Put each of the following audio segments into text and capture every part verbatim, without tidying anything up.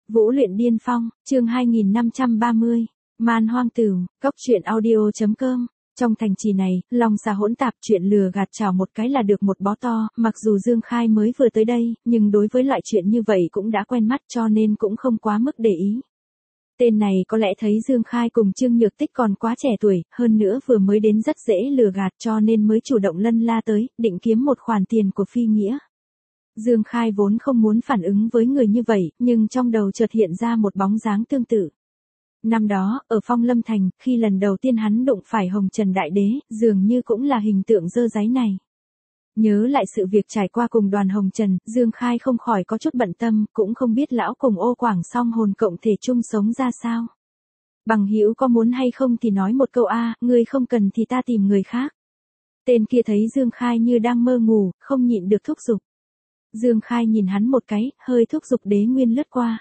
Vũ luyện điên phong, chương hai nghìn năm trăm ba mươi, Man hoang tửu, cốc truyện audio chấm com. Trong thành trì này, lòng xà hỗn tạp, chuyện lừa gạt chào một cái là được một bó to, mặc dù Dương Khai mới vừa tới đây, nhưng đối với loại chuyện như vậy cũng đã quen mắt cho nên cũng không quá mức để ý. Tên này có lẽ thấy Dương Khai cùng Trương Nhược Tích còn quá trẻ tuổi, hơn nữa vừa mới đến rất dễ lừa gạt cho nên mới chủ động lân la tới, định kiếm một khoản tiền của Phi Nghĩa. Dương Khai vốn không muốn phản ứng với người như vậy, nhưng trong đầu chợt hiện ra một bóng dáng tương tự. Năm đó, ở Phong Lâm Thành, khi lần đầu tiên hắn đụng phải Hồng Trần Đại Đế, dường như cũng là hình tượng dơ dáy này. Nhớ lại sự việc trải qua cùng đoàn Hồng Trần, Dương Khai không khỏi có chút bận tâm, cũng không biết lão cùng Ô Quảng song hồn cộng thể chung sống ra sao. Bằng hữu có muốn hay không thì nói một câu a, ngươi không cần thì ta tìm người khác. Tên kia thấy Dương Khai như đang mơ ngủ, không nhịn được thúc giục. Dương Khai nhìn hắn một cái, hơi thúc giục Đế Nguyên lướt qua.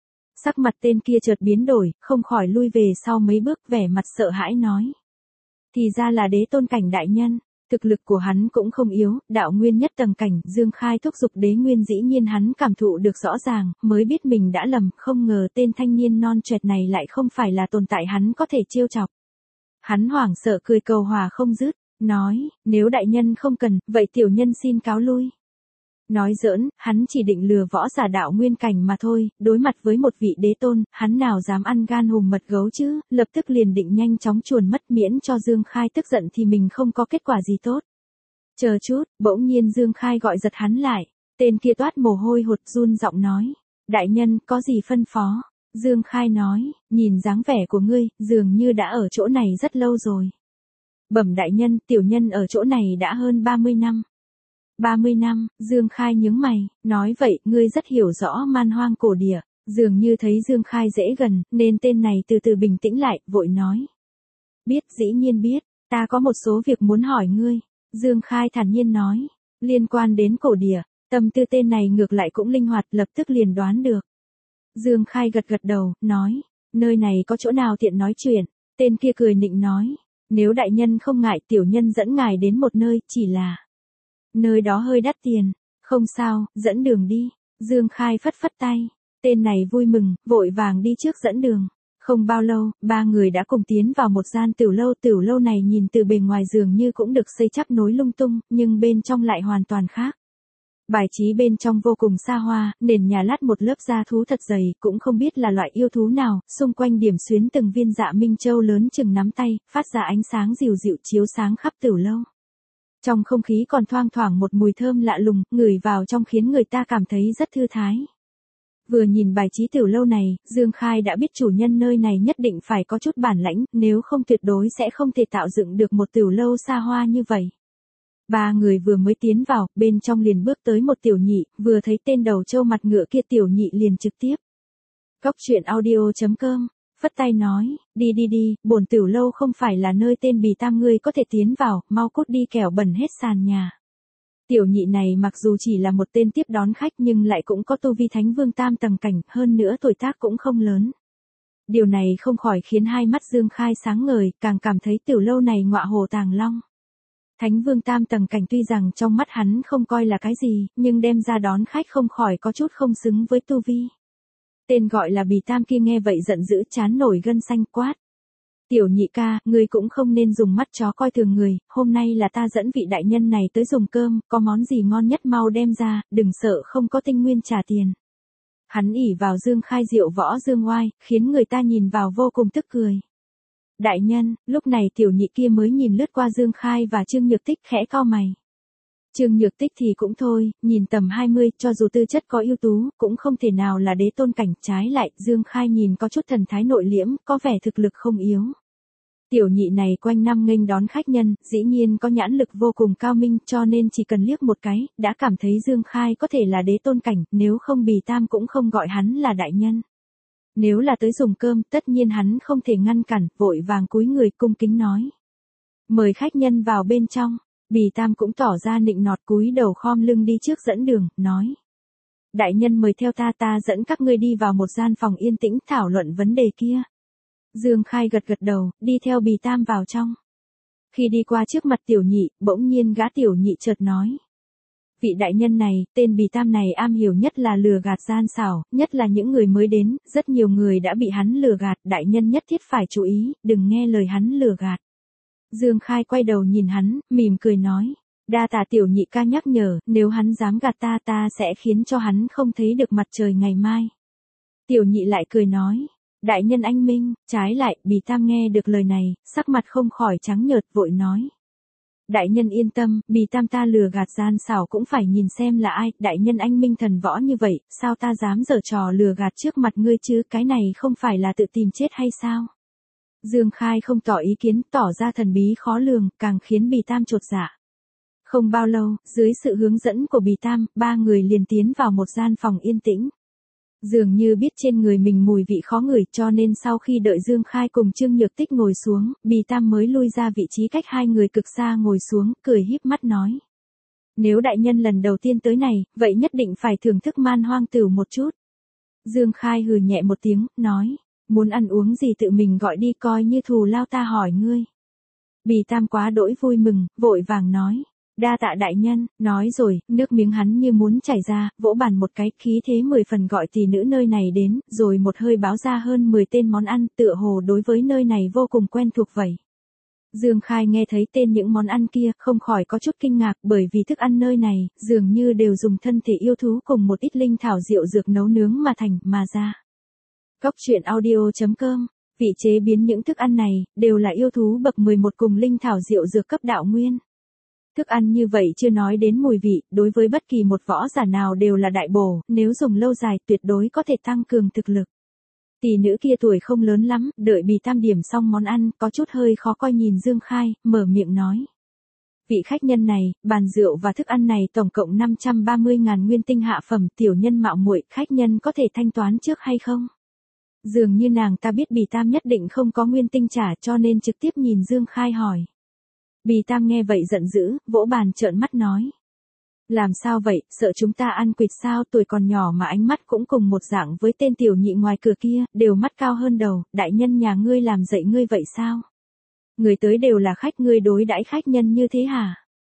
Sắc mặt tên kia chợt biến đổi, không khỏi lui về sau mấy bước, vẻ mặt sợ hãi nói. Thì ra là Đế Tôn cảnh đại nhân, thực lực của hắn cũng không yếu, đạo nguyên nhất tầng cảnh. Dương Khai thúc giục Đế Nguyên, dĩ nhiên hắn cảm thụ được rõ ràng, mới biết mình đã lầm, không ngờ tên thanh niên non trẻ này lại không phải là tồn tại hắn có thể trêu chọc. Hắn hoảng sợ cười cầu hòa không dứt, nói, nếu đại nhân không cần, vậy tiểu nhân xin cáo lui. Nói giỡn, hắn chỉ định lừa võ giả đạo nguyên cảnh mà thôi, đối mặt với một vị đế tôn, hắn nào dám ăn gan hùm mật gấu chứ, lập tức liền định nhanh chóng chuồn mất, miễn cho Dương Khai tức giận thì mình không có kết quả gì tốt. Chờ chút, bỗng nhiên Dương Khai gọi giật hắn lại, tên kia toát mồ hôi hột run giọng nói, đại nhân, có gì phân phó? Dương Khai nói, nhìn dáng vẻ của ngươi, dường như đã ở chỗ này rất lâu rồi. Bẩm đại nhân, tiểu nhân ở chỗ này đã hơn ba mươi năm. ba mươi năm, Dương Khai nhướng mày, nói vậy, ngươi rất hiểu rõ man hoang cổ địa, dường như thấy Dương Khai dễ gần, nên tên này từ từ bình tĩnh lại, vội nói. Biết, dĩ nhiên biết, ta có một số việc muốn hỏi ngươi. Dương Khai thản nhiên nói, liên quan đến cổ địa, tâm tư tên này ngược lại cũng linh hoạt, lập tức liền đoán được. Dương Khai gật gật đầu, nói, nơi này có chỗ nào tiện nói chuyện, tên kia cười nịnh nói, nếu đại nhân không ngại tiểu nhân dẫn ngài đến một nơi, chỉ là... Nơi đó hơi đắt tiền, không sao, dẫn đường đi. Dương Khai phất phất tay, tên này vui mừng, vội vàng đi trước dẫn đường. Không bao lâu, ba người đã cùng tiến vào một gian tửu lâu. Tửu lâu này nhìn từ bề ngoài dường như cũng được xây chắp nối lung tung, nhưng bên trong lại hoàn toàn khác. Bài trí bên trong vô cùng xa hoa, nền nhà lát một lớp da thú thật dày, cũng không biết là loại yêu thú nào, xung quanh điểm xuyến từng viên dạ minh châu lớn chừng nắm tay, phát ra ánh sáng dịu dịu chiếu sáng khắp tửu lâu. Trong không khí còn thoang thoảng một mùi thơm lạ lùng, ngửi vào trong khiến người ta cảm thấy rất thư thái. Vừa nhìn bài trí tửu lâu này, Dương Khai đã biết chủ nhân nơi này nhất định phải có chút bản lãnh, nếu không tuyệt đối sẽ không thể tạo dựng được một tửu lâu xa hoa như vậy. Ba người vừa mới tiến vào, bên trong liền bước tới một tiểu nhị, vừa thấy tên đầu trâu mặt ngựa kia tiểu nhị liền trực tiếp. Cốc truyện audio chấm com. Phất tay nói, đi đi đi, bổn tửu lâu không phải là nơi tên bì tam ngươi có thể tiến vào, mau cút đi kẻo bẩn hết sàn nhà. Tiểu nhị này mặc dù chỉ là một tên tiếp đón khách nhưng lại cũng có tu vi thánh vương tam tầng cảnh, hơn nữa tuổi tác cũng không lớn. Điều này không khỏi khiến hai mắt Dương Khai sáng ngời, càng cảm thấy tửu lâu này ngọa hổ tàng long. Thánh vương tam tầng cảnh tuy rằng trong mắt hắn không coi là cái gì, nhưng đem ra đón khách không khỏi có chút không xứng với tu vi. Tên gọi là bì tam kia nghe vậy giận dữ, chán nổi gân xanh, quát. Tiểu nhị ca, ngươi cũng không nên dùng mắt chó coi thường người, hôm nay là ta dẫn vị đại nhân này tới dùng cơm, có món gì ngon nhất mau đem ra, đừng sợ không có tinh nguyên trả tiền. Hắn ỉ vào Dương Khai diệu võ dương oai, khiến người ta nhìn vào vô cùng tức cười. Đại nhân, lúc này tiểu nhị kia mới nhìn lướt qua Dương Khai và Trương Nhược Tích, khẽ cau mày. Trương Nhược Tích thì cũng thôi, nhìn tầm hai mươi, cho dù tư chất có ưu tú, cũng không thể nào là đế tôn cảnh, trái lại, Dương Khai nhìn có chút thần thái nội liễm, có vẻ thực lực không yếu. Tiểu nhị này quanh năm nghênh đón khách nhân, dĩ nhiên có nhãn lực vô cùng cao minh, cho nên chỉ cần liếc một cái, đã cảm thấy Dương Khai có thể là đế tôn cảnh, nếu không bì tam cũng không gọi hắn là đại nhân. Nếu là tới dùng cơm, tất nhiên hắn không thể ngăn cản, vội vàng cúi người cung kính nói. Mời khách nhân vào bên trong. Bì tam cũng tỏ ra nịnh nọt, cúi đầu khom lưng đi trước dẫn đường, nói. Đại nhân mời theo ta, ta dẫn các ngươi đi vào một gian phòng yên tĩnh thảo luận vấn đề kia. Dương Khai gật gật đầu, đi theo bì tam vào trong. Khi đi qua trước mặt tiểu nhị, bỗng nhiên gã tiểu nhị chợt nói. Vị đại nhân này, tên Bì Tam này am hiểu nhất là lừa gạt gian xảo, nhất là những người mới đến, rất nhiều người đã bị hắn lừa gạt, đại nhân nhất thiết phải chú ý, đừng nghe lời hắn lừa gạt. Dương Khai quay đầu nhìn hắn, mỉm cười nói, đa tạ tiểu nhị ca nhắc nhở, nếu hắn dám gạt ta ta sẽ khiến cho hắn không thấy được mặt trời ngày mai. Tiểu nhị lại cười nói, đại nhân anh minh, trái lại, Bì Tam nghe được lời này, sắc mặt không khỏi trắng nhợt vội nói. Đại nhân yên tâm, Bì Tam ta lừa gạt gian xảo cũng phải nhìn xem là ai, đại nhân anh minh thần võ như vậy, sao ta dám giở trò lừa gạt trước mặt ngươi chứ, cái này không phải là tự tìm chết hay sao? Dương Khai không tỏ ý kiến, tỏ ra thần bí khó lường, càng khiến Bì Tam chột dạ. Không bao lâu, dưới sự hướng dẫn của Bì Tam, ba người liền tiến vào một gian phòng yên tĩnh. Dường như biết trên người mình mùi vị khó ngửi cho nên sau khi đợi Dương Khai cùng Trương Nhược Tích ngồi xuống, Bì Tam mới lui ra vị trí cách hai người cực xa ngồi xuống, cười híp mắt nói. Nếu đại nhân lần đầu tiên tới này, vậy nhất định phải thưởng thức man hoang tửu một chút. Dương Khai hừ nhẹ một tiếng, nói, muốn ăn uống gì tự mình gọi đi coi như thù lao ta hỏi ngươi. Bì Tam quá đỗi vui mừng, vội vàng nói. Đa tạ đại nhân, nói rồi, nước miếng hắn như muốn chảy ra, vỗ bàn một cái, khí thế mười phần gọi tỷ nữ nơi này đến, rồi một hơi báo ra hơn mười tên món ăn, tựa hồ đối với nơi này vô cùng quen thuộc vậy. Dương Khai nghe thấy tên những món ăn kia, không khỏi có chút kinh ngạc, bởi vì thức ăn nơi này, dường như đều dùng thân thể yêu thú cùng một ít linh thảo diệu dược nấu nướng mà thành, mà ra. Góc truyện audio chấm com, vị chế biến những thức ăn này, đều là yêu thú bậc mười một cùng linh thảo diệu dược cấp đạo nguyên. Thức ăn như vậy chưa nói đến mùi vị, đối với bất kỳ một võ giả nào đều là đại bổ, nếu dùng lâu dài tuyệt đối có thể tăng cường thực lực. Tỷ nữ kia tuổi không lớn lắm, đợi Bì Tam điểm xong món ăn, có chút hơi khó coi nhìn Dương Khai, mở miệng nói. Vị khách nhân này, bàn rượu và thức ăn này tổng cộng năm trăm ba mươi ngàn nguyên tinh hạ phẩm, tiểu nhân mạo muội, khách nhân có thể thanh toán trước hay không? Dường như nàng ta biết Bì Tam nhất định không có nguyên tinh trả cho nên trực tiếp nhìn Dương Khai hỏi. Bì Tam nghe vậy giận dữ, vỗ bàn trợn mắt nói. Làm sao vậy, sợ chúng ta ăn quỵt sao, tuổi còn nhỏ mà ánh mắt cũng cùng một dạng với tên tiểu nhị ngoài cửa kia, đều mắt cao hơn đầu, đại nhân nhà ngươi làm dậy ngươi vậy sao? Người tới đều là khách, ngươi đối đãi khách nhân như thế hả?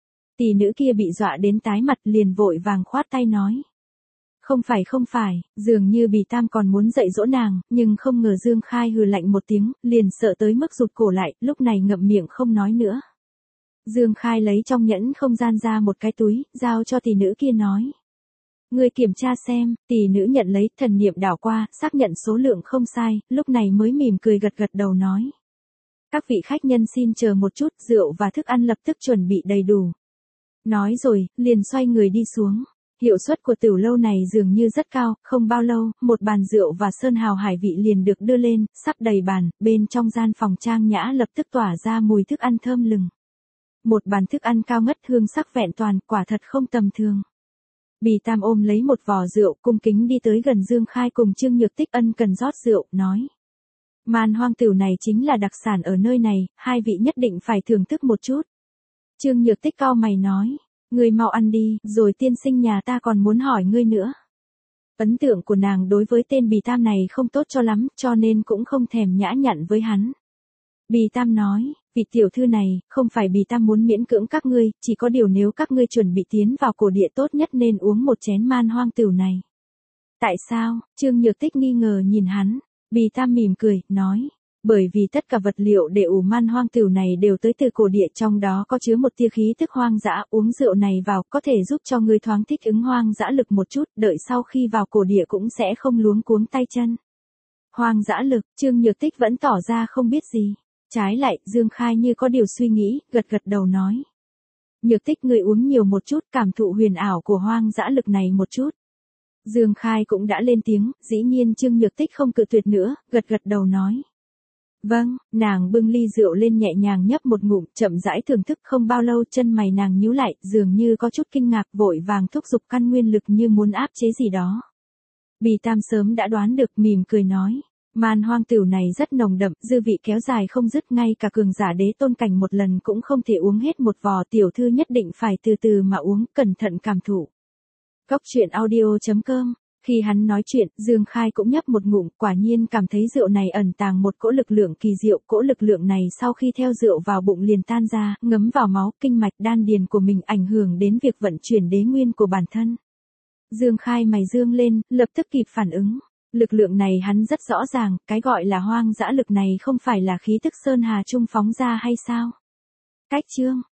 Tỷ nữ kia bị dọa đến tái mặt liền vội vàng khoát tay nói. Không phải không phải, dường như Bì Tam còn muốn dạy dỗ nàng, nhưng không ngờ Dương Khai hừ lạnh một tiếng, liền sợ tới mức rụt cổ lại, lúc này ngậm miệng không nói nữa. Dương Khai lấy trong nhẫn không gian ra một cái túi, giao cho tỷ nữ kia nói. Ngươi kiểm tra xem, tỷ nữ nhận lấy, thần niệm đảo qua, xác nhận số lượng không sai, lúc này mới mỉm cười gật gật đầu nói. Các vị khách nhân xin chờ một chút, rượu và thức ăn lập tức chuẩn bị đầy đủ. Nói rồi, liền xoay người đi xuống. Hiệu suất của tửu lâu này dường như rất cao, không bao lâu, một bàn rượu và sơn hào hải vị liền được đưa lên, sắp đầy bàn, bên trong gian phòng trang nhã lập tức tỏa ra mùi thức ăn thơm lừng. Một bàn thức ăn cao ngất hương sắc vẹn toàn, quả thật không tầm thường. Bì Tam ôm lấy một vò rượu, cung kính đi tới gần Dương Khai cùng Trương Nhược Tích ân cần rót rượu, nói. Man hoang tửu này chính là đặc sản ở nơi này, hai vị nhất định phải thưởng thức một chút. Trương Nhược Tích cau mày nói, ngươi mau ăn đi, rồi tiên sinh nhà ta còn muốn hỏi ngươi nữa. Ấn tượng của nàng đối với tên Bì Tam này không tốt cho lắm, cho nên cũng không thèm nhã nhặn với hắn. Bì Tam nói, vị tiểu thư này, không phải Bì Tam muốn miễn cưỡng các ngươi, chỉ có điều nếu các ngươi chuẩn bị tiến vào cổ địa tốt nhất nên uống một chén man hoang tửu này. Tại sao? Trương Nhược Tích nghi ngờ nhìn hắn, Bì Tam mỉm cười, nói. Bởi vì tất cả vật liệu để ủ man hoang tửu này đều tới từ cổ địa, trong đó có chứa một tia khí tức hoang dã, uống rượu này vào có thể giúp cho ngươi thoáng thích ứng hoang dã lực một chút, đợi sau khi vào cổ địa cũng sẽ không luống cuống tay chân. Hoang dã lực, Trương Nhược Tích vẫn tỏ ra không biết gì. Trái lại, Dương Khai như có điều suy nghĩ, gật gật đầu nói. Nhược Tích ngươi uống nhiều một chút, cảm thụ huyền ảo của hoang dã lực này một chút. Dương Khai cũng đã lên tiếng, dĩ nhiên Trương Nhược Tích không cự tuyệt nữa, gật gật đầu nói. Vâng, nàng bưng ly rượu lên nhẹ nhàng nhấp một ngụm, chậm rãi thưởng thức, không bao lâu chân mày nàng nhíu lại, dường như có chút kinh ngạc, vội vàng thúc giục căn nguyên lực như muốn áp chế gì đó. Bì Tam sớm đã đoán được, mỉm cười nói. Man hoang tửu này rất nồng đậm, dư vị kéo dài không dứt, ngay cả cường giả đế tôn cảnh một lần cũng không thể uống hết một vò, tiểu thư nhất định phải từ từ mà uống, cẩn thận cảm thụ. Góc truyện audio chấm com Khi hắn nói chuyện, Dương Khai cũng nhấp một ngụm, quả nhiên cảm thấy rượu này ẩn tàng một cỗ lực lượng kỳ diệu, cỗ lực lượng này sau khi theo rượu vào bụng liền tan ra, ngấm vào máu, kinh mạch đan điền của mình, ảnh hưởng đến việc vận chuyển đế nguyên của bản thân. Dương Khai mày dương lên, lập tức kịp phản ứng. Lực lượng này hắn rất rõ ràng, cái gọi là hoang dã lực này không phải là khí tức Sơn Hà Trung phóng ra hay sao? Cách chương